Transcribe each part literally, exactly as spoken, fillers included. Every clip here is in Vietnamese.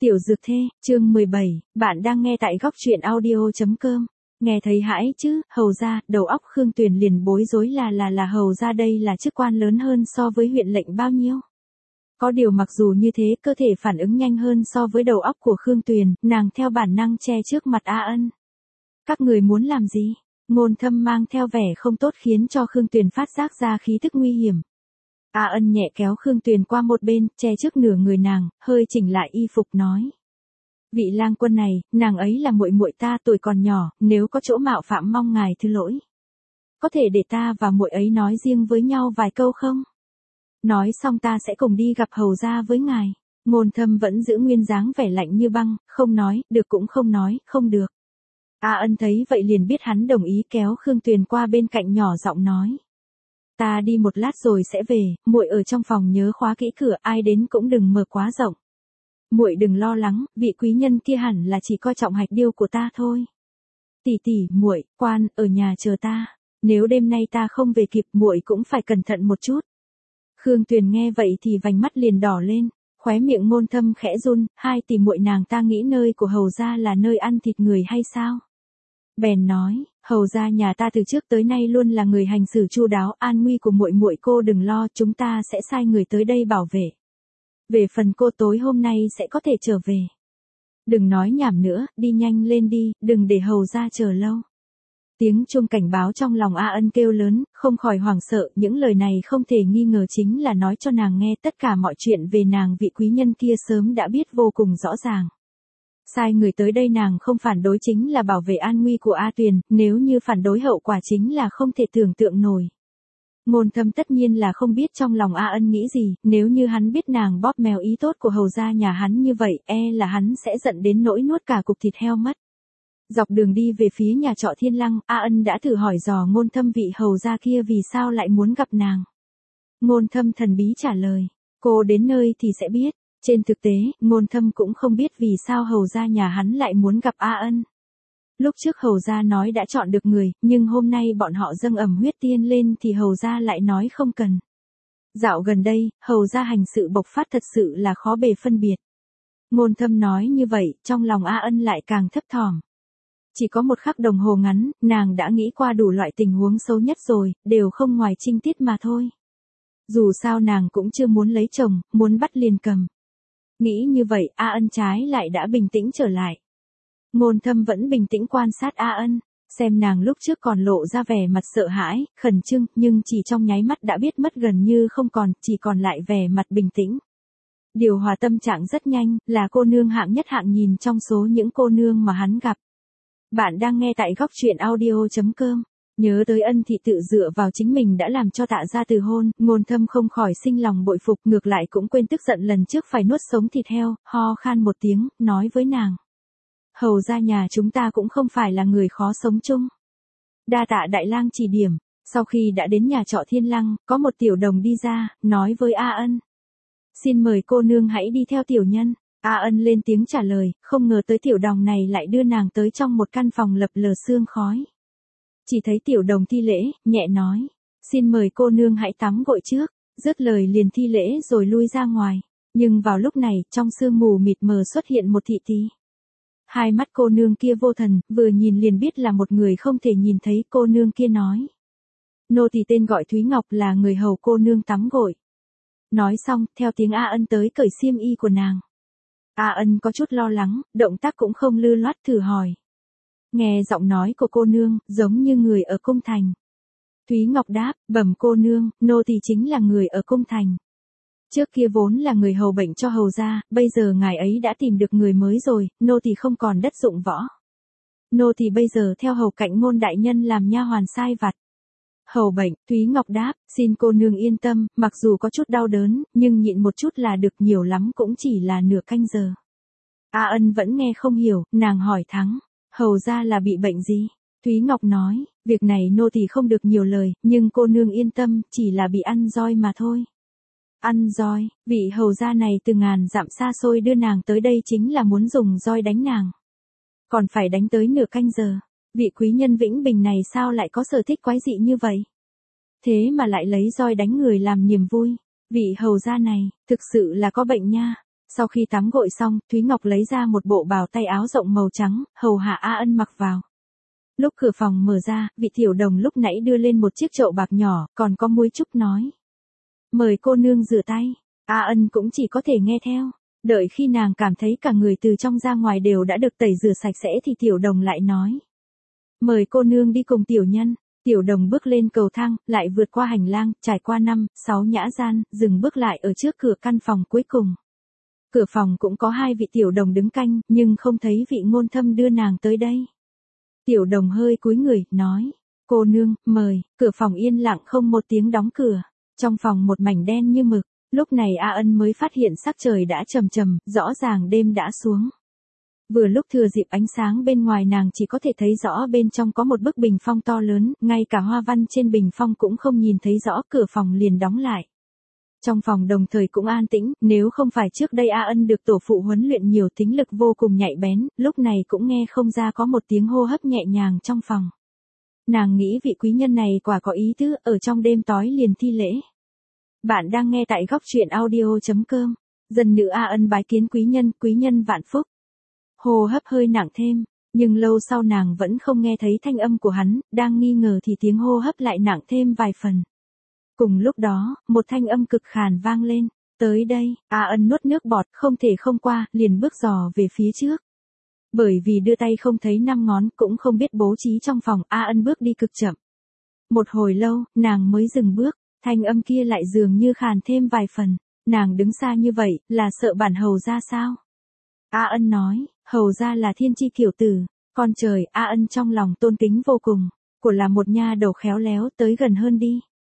Tiểu Dược Thê, chương mười bảy, bạn đang nghe tại góc truyện audio.com. Nghe thấy hãi chứ, hầu ra, đầu óc Khương Tuyền liền bối rối là là là hầu ra đây là chức quan lớn hơn so với huyện lệnh bao nhiêu. Có điều mặc dù như thế, cơ thể phản ứng nhanh hơn so với đầu óc của Khương Tuyền, nàng theo bản năng che trước mặt A Ân. Các người muốn làm gì? Ngôn Thâm mang theo vẻ không tốt khiến cho Khương Tuyền phát giác ra khí tức nguy hiểm. A Ân nhẹ kéo Khương Tuyền qua một bên, che trước nửa người nàng, hơi chỉnh lại y phục nói. Vị lang quân này, nàng ấy là muội muội ta, tuổi còn nhỏ, nếu có chỗ mạo phạm mong ngài thứ lỗi. Có thể để ta và muội ấy nói riêng với nhau vài câu không? Nói xong ta sẽ cùng đi gặp hầu gia với ngài. Ngôn Thâm vẫn giữ nguyên dáng vẻ lạnh như băng, không nói, được cũng không nói, không được. A Ân thấy vậy liền biết hắn đồng ý, kéo Khương Tuyền qua bên cạnh nhỏ giọng nói. Ta đi một lát rồi sẽ về, muội ở trong phòng nhớ khóa kỹ cửa, ai đến cũng đừng mở quá rộng. Muội đừng lo lắng, vị quý nhân kia hẳn là chỉ coi trọng hạch điêu của ta thôi. Tỷ tỷ, muội, quan, ở nhà chờ ta. Nếu đêm nay ta không về kịp, muội cũng phải cẩn thận một chút. Khương Tuyền nghe vậy thì vành mắt liền đỏ lên, khóe miệng Ngôn Thâm khẽ run, hai tỷ muội nàng ta nghĩ nơi của hầu gia là nơi ăn thịt người hay sao? Bèn nói, hầu gia nhà ta từ trước tới nay luôn là người hành xử chu đáo, an nguy của muội muội cô đừng lo, chúng ta sẽ sai người tới đây bảo vệ. Về phần cô tối hôm nay sẽ có thể trở về. Đừng nói nhảm nữa, đi nhanh lên đi, đừng để hầu gia chờ lâu. Tiếng chuông cảnh báo trong lòng A Ân kêu lớn, không khỏi hoảng sợ, những lời này không thể nghi ngờ chính là nói cho nàng nghe tất cả mọi chuyện về nàng, vị quý nhân kia sớm đã biết vô cùng rõ ràng. Sai người tới đây nàng không phản đối chính là bảo vệ an nguy của A Tuyền, nếu như phản đối hậu quả chính là không thể tưởng tượng nổi. Ngôn Thâm tất nhiên là không biết trong lòng A Ân nghĩ gì, nếu như hắn biết nàng bóp mèo ý tốt của hầu gia nhà hắn như vậy, e là hắn sẽ giận đến nỗi nuốt cả cục thịt heo mất. Dọc đường đi về phía nhà trọ Thiên Lăng, A Ân đã thử hỏi dò Ngôn Thâm vị hầu gia kia vì sao lại muốn gặp nàng. Ngôn Thâm thần bí trả lời, cô đến nơi thì sẽ biết. Trên thực tế, Ngôn Thâm cũng không biết vì sao hầu gia nhà hắn lại muốn gặp A Ân. Lúc trước hầu gia nói đã chọn được người, nhưng hôm nay bọn họ dâng ẩm huyết tiên lên thì hầu gia lại nói không cần. Dạo gần đây, hầu gia hành sự bộc phát thật sự là khó bề phân biệt. Ngôn Thâm nói như vậy, trong lòng A Ân lại càng thấp thỏm. Chỉ có một khắc đồng hồ ngắn, nàng đã nghĩ qua đủ loại tình huống xấu nhất rồi, đều không ngoài trinh tiết mà thôi. Dù sao nàng cũng chưa muốn lấy chồng, muốn bắt liền cầm. Nghĩ như vậy, A Ân trái lại đã bình tĩnh trở lại. Ngôn Thâm vẫn bình tĩnh quan sát A Ân, xem nàng lúc trước còn lộ ra vẻ mặt sợ hãi, khẩn trương, nhưng chỉ trong nháy mắt đã biết mất gần như không còn, chỉ còn lại vẻ mặt bình tĩnh. Điều hòa tâm trạng rất nhanh, là cô nương hạng nhất hạng nhìn trong số những cô nương mà hắn gặp. Bạn đang nghe tại góc truyện audio.com. Nhớ tới Ân thị tự dựa vào chính mình đã làm cho Tạ gia từ hôn, Ngôn Thâm không khỏi sinh lòng bội phục, ngược lại cũng quên tức giận lần trước phải nuốt sống thịt heo, ho khan một tiếng, nói với nàng. Hầu gia nhà chúng ta cũng không phải là người khó sống chung. Đa tạ đại lang chỉ điểm. Sau khi đã đến nhà trọ Thiên Lăng, có một tiểu đồng đi ra, nói với A Ân. Xin mời cô nương hãy đi theo tiểu nhân. A Ân lên tiếng trả lời, không ngờ tới tiểu đồng này lại đưa nàng tới trong một căn phòng lập lờ sương khói. Chỉ thấy tiểu đồng thi lễ, nhẹ nói, xin mời cô nương hãy tắm gội trước, dứt lời liền thi lễ rồi lui ra ngoài. Nhưng vào lúc này, trong sương mù mịt mờ xuất hiện một thị tí. Hai mắt cô nương kia vô thần, vừa nhìn liền biết là một người không thể nhìn thấy. Cô nương kia nói, nô tỳ tên gọi Thúy Ngọc, là người hầu cô nương tắm gội. Nói xong, theo tiếng A Ân tới cởi xiêm y của nàng. A Ân có chút lo lắng, động tác cũng không lưu loát, thử hỏi. Nghe giọng nói của cô nương, giống như người ở cung thành. Thúy Ngọc đáp, bẩm cô nương, nô tỳ chính là người ở cung thành. Trước kia vốn là người hầu bệnh cho hầu gia, bây giờ ngài ấy đã tìm được người mới rồi, nô tỳ không còn đất dụng võ. Nô tỳ bây giờ theo hầu cạnh Ngôn đại nhân làm nha hoàn sai vặt. Hầu bệnh, Thúy Ngọc đáp, xin cô nương yên tâm, mặc dù có chút đau đớn, nhưng nhịn một chút là được, nhiều lắm cũng chỉ là nửa canh giờ. A Ân vẫn nghe không hiểu, nàng hỏi thắng, hầu gia là bị bệnh gì? Thúy Ngọc nói, việc này nô tỳ không được nhiều lời, nhưng cô nương yên tâm, chỉ là bị ăn roi mà thôi. Ăn roi, vị hầu gia này từ ngàn dặm xa xôi đưa nàng tới đây chính là muốn dùng roi đánh nàng. Còn phải đánh tới nửa canh giờ. Vị quý nhân Vĩnh Bình này sao lại có sở thích quái dị như vậy? Thế mà lại lấy roi đánh người làm niềm vui. Vị hầu gia này, thực sự là có bệnh nha. Sau khi tắm gội xong, Thúy Ngọc lấy ra một bộ bào tay áo rộng màu trắng, hầu hạ A Ân mặc vào. Lúc cửa phòng mở ra, vị tiểu đồng lúc nãy đưa lên một chiếc chậu bạc nhỏ, còn có muối trúc nói. Mời cô nương rửa tay. A Ân cũng chỉ có thể nghe theo. Đợi khi nàng cảm thấy cả người từ trong ra ngoài đều đã được tẩy rửa sạch sẽ thì tiểu đồng lại nói. Mời cô nương đi cùng tiểu nhân. Tiểu đồng bước lên cầu thang, lại vượt qua hành lang, trải qua năm, sáu nhã gian, dừng bước lại ở trước cửa căn phòng cuối cùng. Cửa phòng cũng có hai vị tiểu đồng đứng canh, nhưng không thấy vị ngôn thâm đưa nàng tới đây. Tiểu đồng hơi cúi người, nói. Cô nương, mời. Cửa phòng yên lặng không một tiếng đóng cửa. Trong phòng một mảnh đen như mực. Lúc này A Ân mới phát hiện sắc trời đã trầm trầm, rõ ràng đêm đã xuống. Vừa lúc thừa dịp ánh sáng bên ngoài nàng chỉ có thể thấy rõ bên trong có một bức bình phong to lớn, ngay cả hoa văn trên bình phong cũng không nhìn thấy rõ, cửa phòng liền đóng lại. Trong phòng đồng thời cũng an tĩnh, nếu không phải trước đây A Ân được tổ phụ huấn luyện nhiều, tính lực vô cùng nhạy bén, lúc này cũng nghe không ra có một tiếng hô hấp nhẹ nhàng trong phòng. Nàng nghĩ vị quý nhân này quả có ý tứ, ở trong đêm tối liền thi lễ. Bạn đang nghe tại góc truyện audio chấm com. Dân nữ A Ân bái kiến quý nhân, quý nhân vạn phúc. Hô hấp hơi nặng thêm, nhưng lâu sau nàng vẫn không nghe thấy thanh âm của hắn, đang nghi ngờ thì tiếng hô hấp lại nặng thêm vài phần. Cùng lúc đó, một thanh âm cực khàn vang lên. Tới đây, A Ân nuốt nước bọt, không thể không qua, liền bước dò về phía trước. Bởi vì đưa tay không thấy năm ngón, cũng không biết bố trí trong phòng, A Ân bước đi cực chậm. Một hồi lâu, nàng mới dừng bước, thanh âm kia lại dường như khàn thêm vài phần. Nàng đứng xa như vậy, là sợ bản hầu ra sao? A Ân nói, hầu ra là thiên chi kiểu tử. Con trời, A Ân trong lòng tôn kính vô cùng. Của là một nha đầu khéo léo, tới gần hơn đi.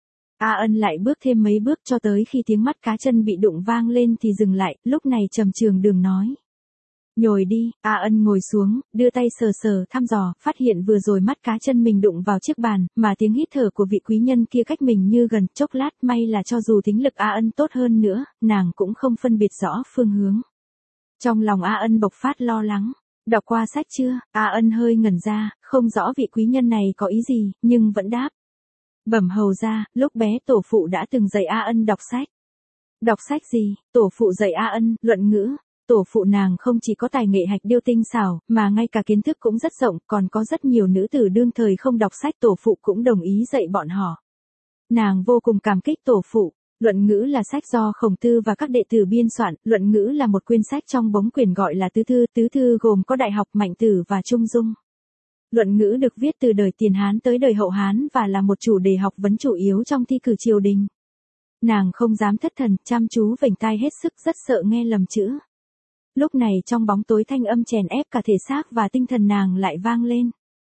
A Ân lại bước thêm mấy bước cho tới khi tiếng mắt cá chân bị đụng vang lên thì dừng lại, lúc này Trầm Trường Đường nói. Nhồi đi. A Ân ngồi xuống, đưa tay sờ sờ thăm dò, phát hiện vừa rồi mắt cá chân mình đụng vào chiếc bàn, mà tiếng hít thở của vị quý nhân kia cách mình như gần, chốc lát may là cho dù tính lực A Ân tốt hơn nữa, nàng cũng không phân biệt rõ phương hướng. Trong lòng A Ân bộc phát lo lắng. Đọc qua sách chưa? A Ân hơi ngẩn ra, không rõ vị quý nhân này có ý gì, nhưng vẫn đáp. Bẩm hầu ra, lúc bé tổ phụ đã từng dạy A Ân đọc sách. Đọc sách gì? Tổ phụ dạy A Ân, luận ngữ. Tổ phụ nàng không chỉ có tài nghệ hạch điêu tinh xảo, mà ngay cả kiến thức cũng rất rộng, còn có rất nhiều nữ tử đương thời không đọc sách tổ phụ cũng đồng ý dạy bọn họ. Nàng vô cùng cảm kích tổ phụ. Luận ngữ là sách do Khổng Tư và các đệ tử biên soạn, luận ngữ là một quyển sách trong bống quyển gọi là tứ thư, tứ thư gồm có Đại học, Mạnh tử và Trung dung. Luận ngữ được viết từ đời Tiền Hán tới đời Hậu Hán và là một chủ đề học vấn chủ yếu trong thi cử triều đình. Nàng không dám thất thần, chăm chú vểnh tai hết sức, rất sợ nghe lầm chữ. Lúc này trong bóng tối thanh âm chèn ép cả thể xác và tinh thần nàng lại vang lên.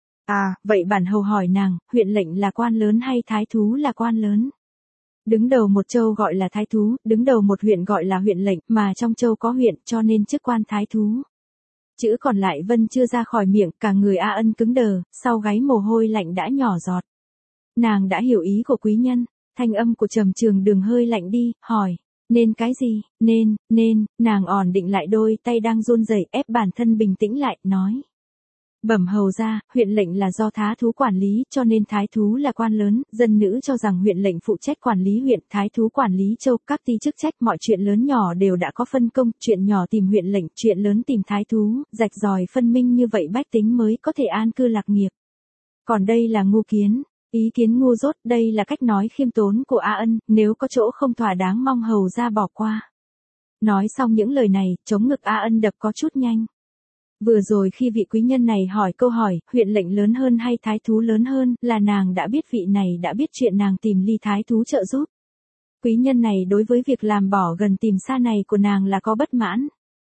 À, vậy bản hầu hỏi nàng, huyện lệnh là quan lớn hay thái thú là quan lớn? Đứng đầu một châu gọi là thái thú, đứng đầu một huyện gọi là huyện lệnh, mà trong châu có huyện cho nên chức quan thái thú. Chữ còn lại Vân chưa ra khỏi miệng, cả người A Ân cứng đờ, sau gáy mồ hôi lạnh đã nhỏ giọt. Nàng đã hiểu ý của quý nhân, thanh âm của Trầm Trường Đường hơi lạnh đi, hỏi, nên cái gì, nên, nên, nàng ổn định lại đôi tay đang run rẩy, ép bản thân bình tĩnh lại, nói. Bẩm hầu ra, huyện lệnh là do thái thú quản lý, cho nên thái thú là quan lớn, dân nữ cho rằng huyện lệnh phụ trách quản lý huyện, thái thú quản lý châu, các ty chức trách, mọi chuyện lớn nhỏ đều đã có phân công, chuyện nhỏ tìm huyện lệnh, chuyện lớn tìm thái thú, rạch ròi phân minh như vậy bách tính mới có thể an cư lạc nghiệp. Còn đây là ngu kiến, ý kiến ngu dốt, đây là cách nói khiêm tốn của A Ân, nếu có chỗ không thỏa đáng mong hầu ra bỏ qua. Nói xong những lời này, chống ngực A Ân đập có chút nhanh. Vừa rồi khi vị quý nhân này hỏi câu hỏi, huyện lệnh lớn hơn hay thái thú lớn hơn, là nàng đã biết vị này đã biết chuyện nàng tìm ly thái thú trợ giúp. Quý nhân này đối với việc làm bỏ gần tìm xa này của nàng là có bất mãn.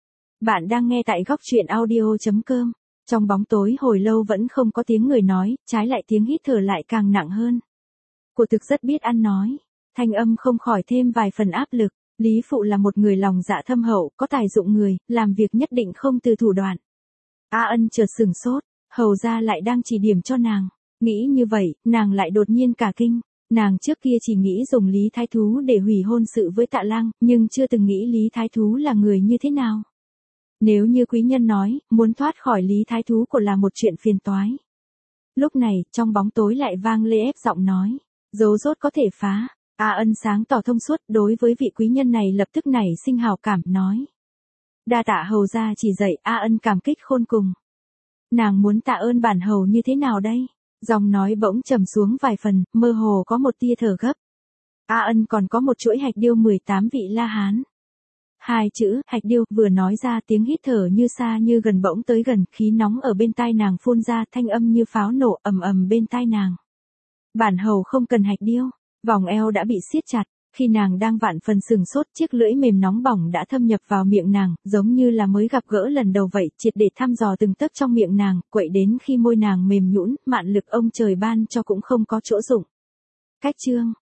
Bạn đang nghe tại góc truyện audio chấm com. Trong bóng tối hồi lâu vẫn không có tiếng người nói, trái lại tiếng hít thở lại càng nặng hơn. Của thực rất biết ăn nói, thanh âm không khỏi thêm vài phần áp lực. Lý Phụ là một người lòng dạ thâm hậu, có tài dụng người, làm việc nhất định không từ thủ đoạn. A Ân chợt sửng sốt, hầu ra lại đang chỉ điểm cho nàng. Nghĩ như vậy, nàng lại đột nhiên cả kinh. Nàng trước kia chỉ nghĩ dùng Lý Thái Thú để hủy hôn sự với Tạ Lang, nhưng chưa từng nghĩ Lý Thái Thú là người như thế nào. Nếu như quý nhân nói, muốn thoát khỏi Lý Thái Thú của là một chuyện phiền toái. Lúc này, trong bóng tối lại vang lê ép giọng nói, dấu rốt có thể phá. A Ân sáng tỏ thông suốt, đối với vị quý nhân này lập tức nảy sinh hào cảm, nói. Đa tạ hầu gia chỉ dạy, A Ân cảm kích khôn cùng. Nàng muốn tạ ơn bản hầu như thế nào đây? Giọng nói bỗng trầm xuống vài phần, mơ hồ có một tia thở gấp. A Ân còn có một chuỗi hạch điêu mười tám vị La Hán. Hai chữ, hạch điêu, vừa nói ra tiếng hít thở như xa như gần bỗng tới gần, khí nóng ở bên tai nàng phun ra, thanh âm như pháo nổ ầm ầm bên tai nàng. Bản hầu không cần hạch điêu, vòng eo đã bị siết chặt, khi nàng đang vạn phần sừng sốt, chiếc lưỡi mềm nóng bỏng đã thâm nhập vào miệng nàng, giống như là mới gặp gỡ lần đầu vậy, triệt để thăm dò từng tấc trong miệng nàng, quậy đến khi môi nàng mềm nhũn, mạn lực ông trời ban cho cũng không có chỗ dụng. Cách chương